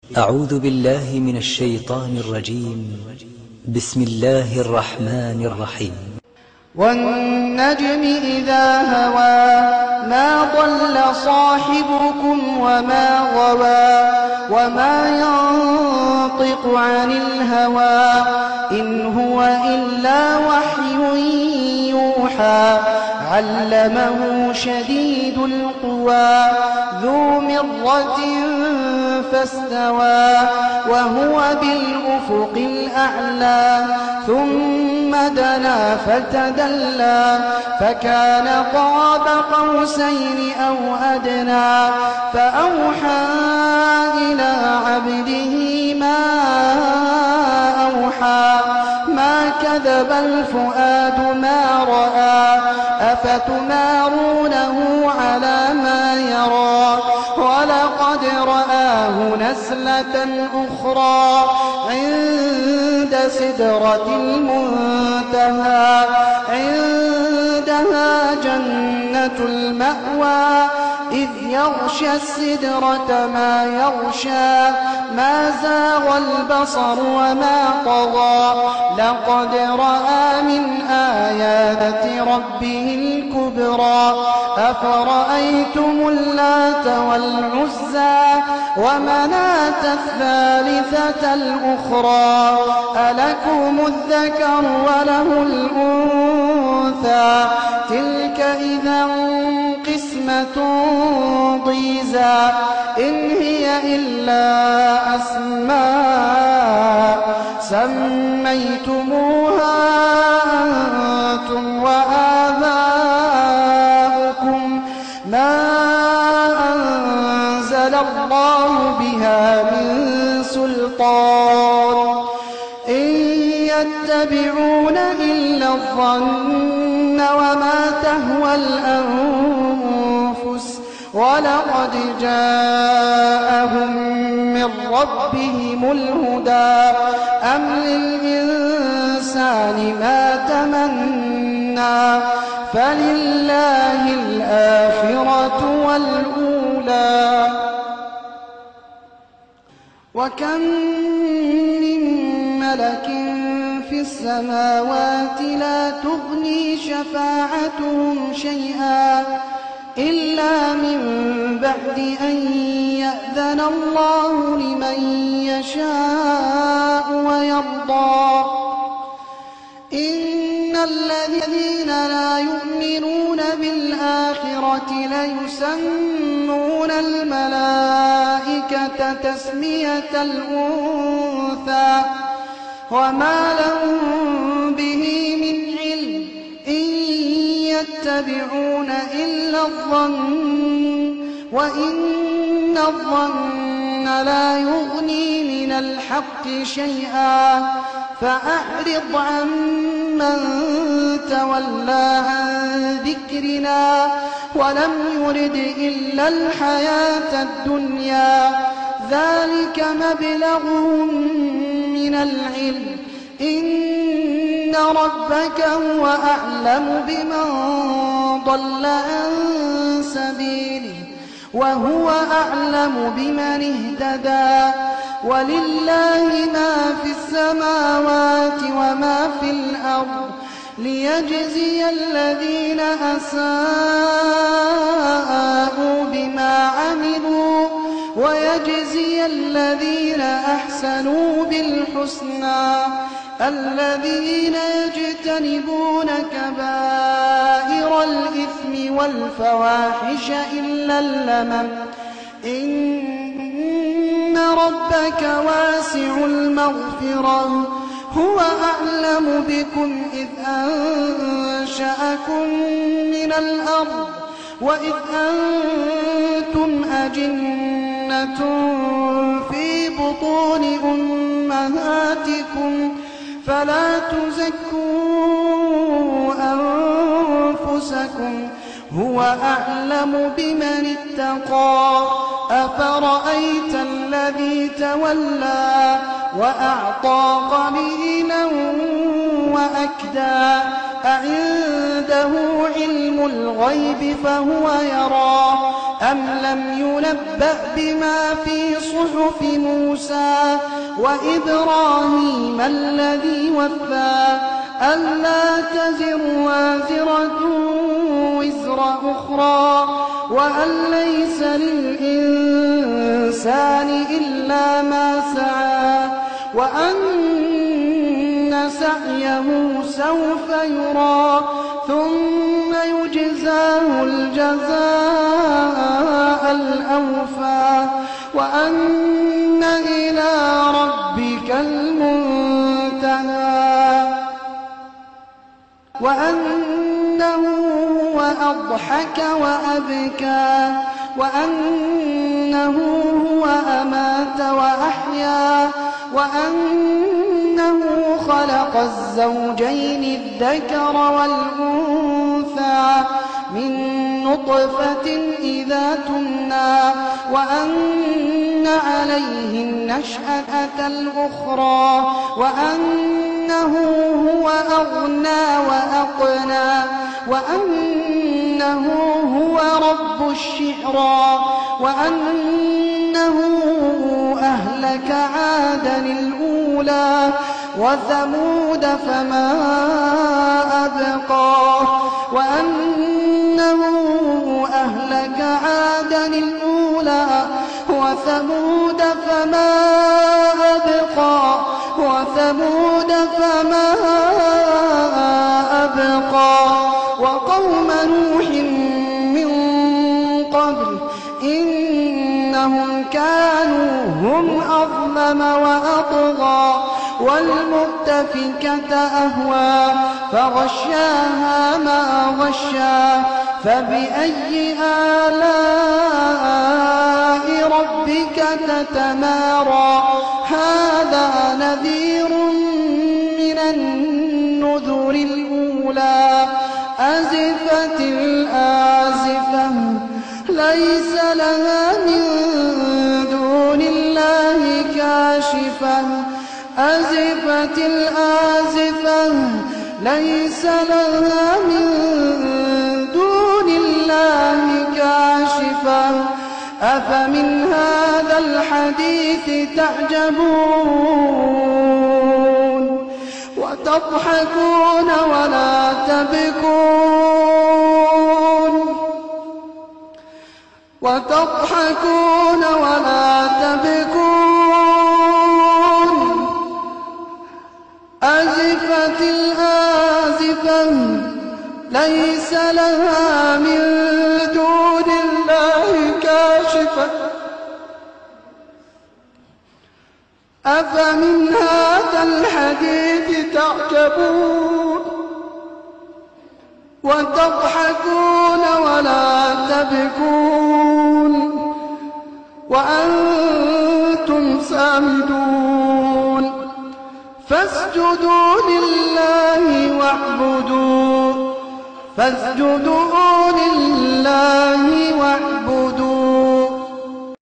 أعوذ بالله من الشيطان الرجيم. بسم الله الرحمن الرحيم. والنجم إذا هوى ما ضل صاحبكم وما غوى وما ينطق عن الهوى إن هو إلا وحي يوحى علمه شديد القوى ذو مرة فاستوى وهو بالأفق الأعلى ثم دنا فتدلى فكان قاب قوسين أو أدنى فأوحى إلى عبده ما أوحى ما كذب الفؤاد ما رأى أفتمارونه على ما يرى ولقد رآه نزلة أخرى عند سدرة المنتهى عندها جنة المأوى إذ يغشى السدرة ما يغشى ما زاغ البصر وما طغى لقد رأى من آيات ربه الكبرى أفرأيتم اللات والعزى ومناة الثالثة الأخرى ألكم الذكر وله الأنثى تلك إذا قسمة ضيزى إن هي إلا أسماء سميتموها أنتم وآباؤكم ما أنزل الله بها من سلطان إن يتبعون إلا الظن وما تهوى الأنفس ولقد جاءهم من ربهم الهدى أم للإنسان ما تمنى فلله الآخرة والأولى وكم من ملك في السماوات لا تغني شفاعتهم شيئا إلا من بعد أن يأذن الله لمن يشاء ويرضى إن الذين لا يؤمنون بالآخرة ليسمون الملائكة تسمية الأنثى وما لهم به من علم إن يتبعون إلا الظن وإن الظن لا يغني من الحق شيئا فأعرض عمن تولى عن ذكرنا ولم يرد إلا الحياة الدنيا ذلك مبلغهم من العلم إن ربك هو أعلم بمن ضل عن سبيله وهو أعلم بمن اهتدى ولله ما في السماوات وما في الأرض ليجزي الذين أساءوا بما عملوا ويجزي الذين أحسنوا بالحسنى الذين يجتنبون كبائر الإثم والفواحش إلا اللمم إن ربك واسع المغفرة هو أعلم بكم إذ أنشأكم من الأرض وإذ أنتم أجنة في بطون أمهاتكم فلا تزكوا أنفسكم هو أعلم بمن اتقى أفرأيت الذي تولى وأعطى قليلا وأكدى أعنده علم الغيب فهو يرى أم لم ينبأ بما في صحف موسى وإبراهيم الذي وفى ألا تزر وازرة وزر أخرى وأن ليس للإنسان إلا ما سعى وأن سعيه سوف يرى ثم يجزاه الجزاء الأوفى وأن إلى ربك المنتهى وأنه هو أضحك وأبكى وأنه هو أمات وأحيا وأنه خلق الزوجين الذكر والأنثى من نطفة إذا تمنى وأن عليه النشأة الأخرى وأنه هو أغنى وأقنى وأنه هو رب الشعرى وأنه أهلك عادا الأولى وثمود فما أبقى وأنه أهلك عادا الأولى وثمود فما أبقى وقوم نوح من قبل إنهم كانوا هم أظلم وأطغى والمؤتفكة أهوى فغشاها ما غشى فبأي آلاء ربك تتمارى هذا نذير من النذر الأولى أزفت الآزفة ليس لها من دون الله كاشفة أزفت الآزفة ليس لها من دون الله كاشفة أفمن هذا الحديث تعجبون وتضحكون ولا تبكون أزفت الآزفة ليس لها من دون الله كاشفة أفمن هذا الحديث تعجبون وتضحكون ولا تبكون وأنتم سامدون فاسجدوا لله واعبدوا